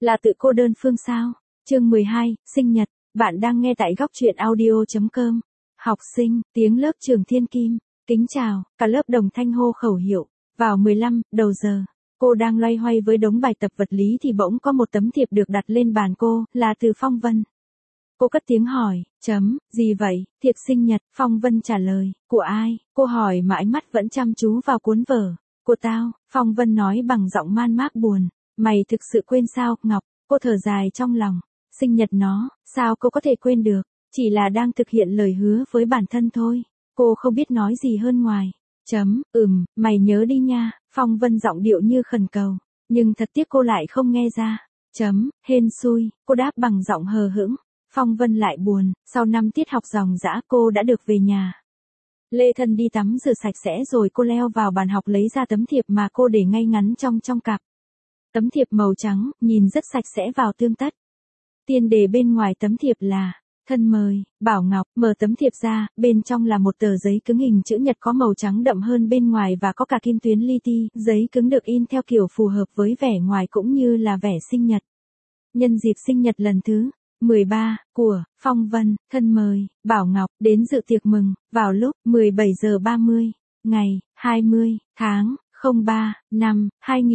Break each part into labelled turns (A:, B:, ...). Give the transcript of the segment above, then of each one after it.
A: Là tự cô đơn phương sao? Chương 12, sinh nhật, bạn đang nghe tại góc truyện audio.com. Học sinh, tiếng lớp trường Thiên Kim, kính chào, cả lớp đồng thanh hô khẩu hiệu, vào 15, đầu giờ. Cô đang loay hoay với đống bài tập vật lý thì bỗng có một tấm thiệp được đặt lên bàn cô, là từ Phong Vân. Cô cất tiếng hỏi, gì vậy, thiệp sinh nhật, Phong Vân trả lời, của ai? Cô hỏi mà ánh mắt vẫn chăm chú vào cuốn vở. Của tao, Phong Vân nói bằng giọng man mác buồn, mày thực sự quên sao, Ngọc? Cô thở dài trong lòng, sinh nhật nó, sao cô có thể quên được, chỉ là đang thực hiện lời hứa với bản thân thôi. Cô không biết nói gì hơn ngoài, mày nhớ đi nha, Phong Vân giọng điệu như khẩn cầu, nhưng thật tiếc cô lại không nghe ra. Hên xui, cô đáp bằng giọng hờ hững. Phong Vân lại buồn, sau 5 tiết học ròng rã cô đã được về nhà. Lê Thân đi tắm rửa sạch sẽ rồi cô leo vào bàn học lấy ra tấm thiệp mà cô để ngay ngắn trong cặp. Tấm thiệp màu trắng, nhìn rất sạch sẽ vào tươm tất. Tiên đề bên ngoài tấm thiệp là, thân mời, Bảo Ngọc. Mở tấm thiệp ra, bên trong là một tờ giấy cứng hình chữ nhật có màu trắng đậm hơn bên ngoài và có cả kim tuyến li ti. Giấy cứng được in theo kiểu phù hợp với vẻ ngoài cũng như là vẻ sinh nhật. Nhân dịp sinh nhật lần thứ 13, của Phong Vân, thân mời, Bảo Ngọc, đến dự tiệc mừng, vào lúc 17 giờ 30, ngày 20, tháng 03, năm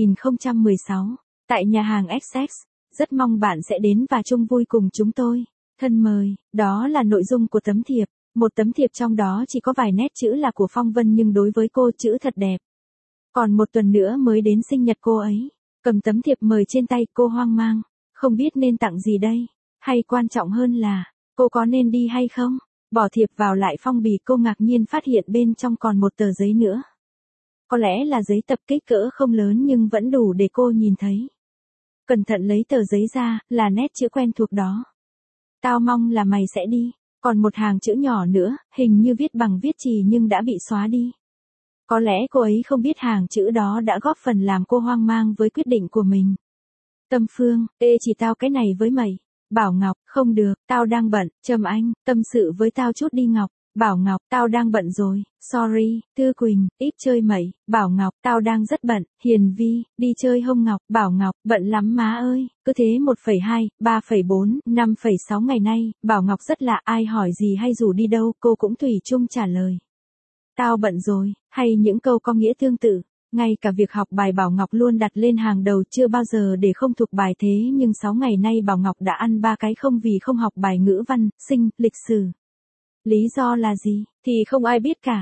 A: 2016, tại nhà hàng XX. Rất mong bạn sẽ đến và chung vui cùng chúng tôi. Thân mời, đó là nội dung của tấm thiệp. Một tấm thiệp trong đó chỉ có vài nét chữ là của Phong Vân nhưng đối với cô chữ thật đẹp. Còn một tuần nữa mới đến sinh nhật cô ấy. Cầm tấm thiệp mời trên tay cô hoang mang, không biết nên tặng gì đây. Hay quan trọng hơn là, cô có nên đi hay không? Bỏ thiệp vào lại phong bì cô ngạc nhiên phát hiện bên trong còn một tờ giấy nữa. Có lẽ là giấy tập kích cỡ không lớn nhưng vẫn đủ để cô nhìn thấy. Cẩn thận lấy tờ giấy ra, là nét chữ quen thuộc đó. Tao mong là mày sẽ đi. Còn một hàng chữ nhỏ nữa, hình như viết bằng viết chì nhưng đã bị xóa đi. Có lẽ cô ấy không biết hàng chữ đó đã góp phần làm cô hoang mang với quyết định của mình. Tâm Phương, chỉ tao cái này với mày. Bảo Ngọc, không được, tao đang bận. Trâm Anh, tâm sự với tao chút đi Ngọc. Bảo Ngọc, tao đang bận rồi. Sorry. Tư Quỳnh, ít chơi mẩy. Bảo Ngọc, tao đang rất bận. Hiền Vi, đi chơi hông Ngọc. Bảo Ngọc, bận lắm má ơi. Cứ thế 1,2, 3,4, 5,6 ngày nay, Bảo Ngọc rất lạ, ai hỏi gì hay rủ đi đâu, cô cũng tùy chung trả lời. Tao bận rồi, hay những câu có nghĩa tương tự. Ngay cả việc học bài Bảo Ngọc luôn đặt lên hàng đầu, chưa bao giờ để không thuộc bài, thế nhưng 6 ngày nay Bảo Ngọc đã ăn 3 cái không vì không học bài ngữ văn, sinh, lịch sử. Lý do là gì, thì không ai biết cả.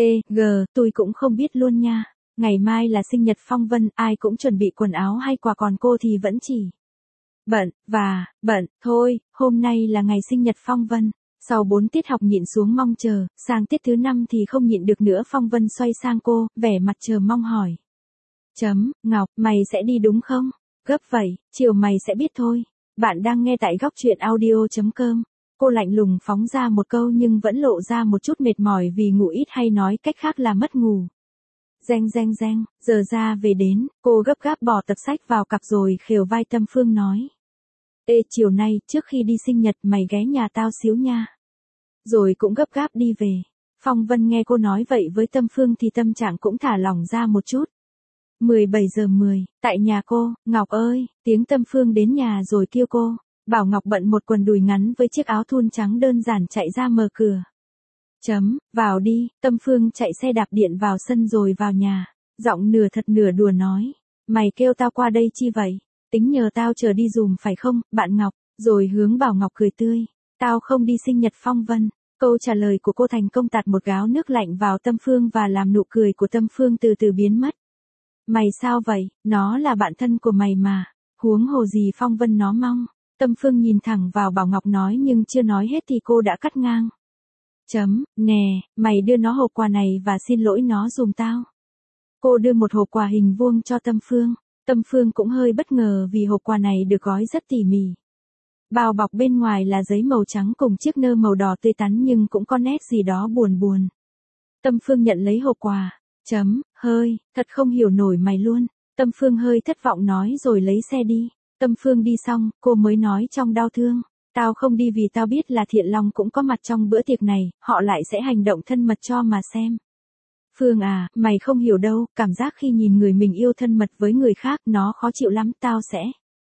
A: Tôi cũng không biết luôn nha. Ngày mai là sinh nhật Phong Vân, ai cũng chuẩn bị quần áo hay quà, còn cô thì vẫn chỉ bận thôi. Hôm nay là ngày sinh nhật Phong Vân. Sau 4 tiết học nhịn xuống mong chờ, sang tiết thứ 5 thì không nhịn được nữa. Phong Vân xoay sang cô, vẻ mặt chờ mong hỏi. Ngọc, mày sẽ đi đúng không? Gấp vậy, chiều mày sẽ biết thôi. Bạn đang nghe tại góc truyện audio.com. Cô lạnh lùng phóng ra một câu nhưng vẫn lộ ra một chút mệt mỏi vì ngủ ít, hay nói cách khác là mất ngủ. Reng, giờ ra về đến, cô gấp gáp bỏ tập sách vào cặp rồi khều vai Tâm Phương nói. Chiều nay, trước khi đi sinh nhật mày ghé nhà tao xíu nha. Rồi cũng gấp gáp đi về. Phong Vân nghe cô nói vậy với Tâm Phương thì tâm trạng cũng thả lỏng ra một chút. 17 giờ 10, tại nhà cô, Ngọc ơi, tiếng Tâm Phương đến nhà rồi kêu cô. Bảo Ngọc bận một quần đùi ngắn với chiếc áo thun trắng đơn giản chạy ra mở cửa. Vào đi. Tâm Phương chạy xe đạp điện vào sân rồi vào nhà. Giọng nửa thật nửa đùa nói. Mày kêu tao qua đây chi vậy? Tính nhờ tao chờ đi dùm phải không, bạn Ngọc? Rồi hướng Bảo Ngọc cười tươi. Tao không đi sinh nhật Phong Vân. Câu trả lời của cô thành công tạt một gáo nước lạnh vào Tâm Phương và làm nụ cười của Tâm Phương từ từ biến mất. Mày sao vậy? Nó là bạn thân của mày mà. Huống hồ gì Phong Vân nó mong. Tâm Phương nhìn thẳng vào Bảo Ngọc nói nhưng chưa nói hết thì cô đã cắt ngang. Nè, mày đưa nó hộp quà này và xin lỗi nó dùm tao. Cô đưa một hộp quà hình vuông cho Tâm Phương. Tâm Phương cũng hơi bất ngờ vì hộp quà này được gói rất tỉ mỉ. Bao bọc bên ngoài là giấy màu trắng cùng chiếc nơ màu đỏ tươi tắn nhưng cũng có nét gì đó buồn. Tâm Phương nhận lấy hộp quà. Hơi, thật không hiểu nổi mày luôn. Tâm Phương hơi thất vọng nói rồi lấy xe đi. Tâm Phương đi xong, cô mới nói trong đau thương. Tao không đi vì tao biết là Thiện Long cũng có mặt trong bữa tiệc này, họ lại sẽ hành động thân mật cho mà xem. Phương à, mày không hiểu đâu, cảm giác khi nhìn người mình yêu thân mật với người khác, nó khó chịu lắm, tao sẽ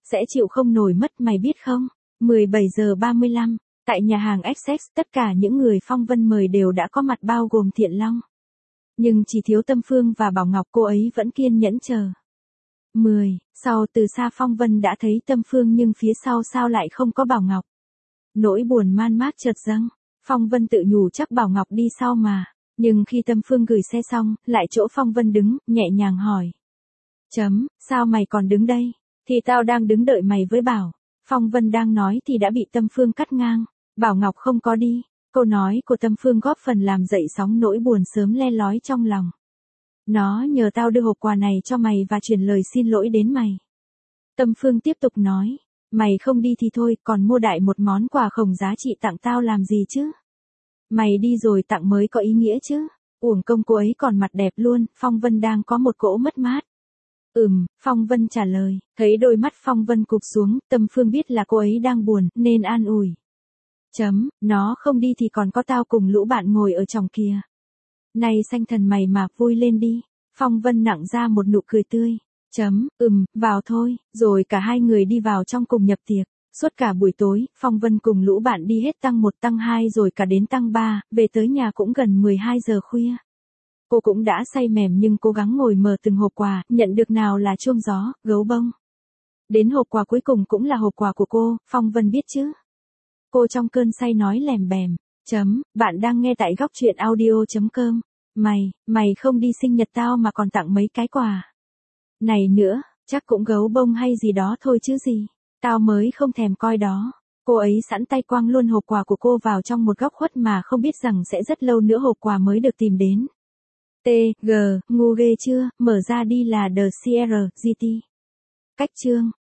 A: sẽ chịu không nổi mất mày biết không? 17 giờ 35, tại nhà hàng Essex, tất cả những người Phong Vân mời đều đã có mặt bao gồm Thiện Long. Nhưng chỉ thiếu Tâm Phương và Bảo Ngọc, cô ấy vẫn kiên nhẫn chờ. 10, sau từ xa Phong Vân đã thấy Tâm Phương nhưng phía sau sao lại không có Bảo Ngọc. Nỗi buồn man mác chợt dâng, Phong Vân tự nhủ chắc Bảo Ngọc đi sau mà. Nhưng khi Tâm Phương gửi xe xong, lại chỗ Phong Vân đứng, nhẹ nhàng hỏi. Sao mày còn đứng đây? Thì tao đang đứng đợi mày với Bảo. Phong Vân đang nói thì đã bị Tâm Phương cắt ngang. Bảo Ngọc không có đi. Câu nói của Tâm Phương góp phần làm dậy sóng nỗi buồn sớm le lói trong lòng. Nó nhờ tao đưa hộp quà này cho mày và truyền lời xin lỗi đến mày. Tâm Phương tiếp tục nói. Mày không đi thì thôi, còn mua đại một món quà khổng giá trị tặng tao làm gì chứ? Mày đi rồi tặng mới có ý nghĩa chứ. Uổng công cô ấy còn mặt đẹp luôn. Phong Vân đang có một cỗ mất mát. Phong Vân trả lời. Thấy đôi mắt Phong Vân cụp xuống, Tâm Phương biết là cô ấy đang buồn, nên an ủi. Nó không đi thì còn có tao cùng lũ bạn ngồi ở trong kia. Này xanh thần mày mà vui lên đi. Phong Vân nặng ra một nụ cười tươi. Vào thôi. Rồi cả hai người đi vào trong cùng nhập tiệc. Suốt cả buổi tối, Phong Vân cùng lũ bạn đi hết tăng 1 tăng 2 rồi cả đến tăng 3, về tới nhà cũng gần 12 giờ khuya. Cô cũng đã say mềm nhưng cố gắng ngồi mở từng hộp quà, nhận được nào là chuông gió, gấu bông. Đến hộp quà cuối cùng cũng là hộp quà của cô, Phong Vân biết chứ. Cô trong cơn say nói lèm bèm. Bạn đang nghe tại góc truyện audio.com. Mày không đi sinh nhật tao mà còn tặng mấy cái quà. Này nữa, chắc cũng gấu bông hay gì đó thôi chứ gì. Tao mới không thèm coi đó. Cô ấy sẵn tay quăng luôn hộp quà của cô vào trong một góc khuất mà không biết rằng sẽ rất lâu nữa hộp quà mới được tìm đến. Ngu ghê chưa, mở ra đi là The Sierra GT. Cách chương.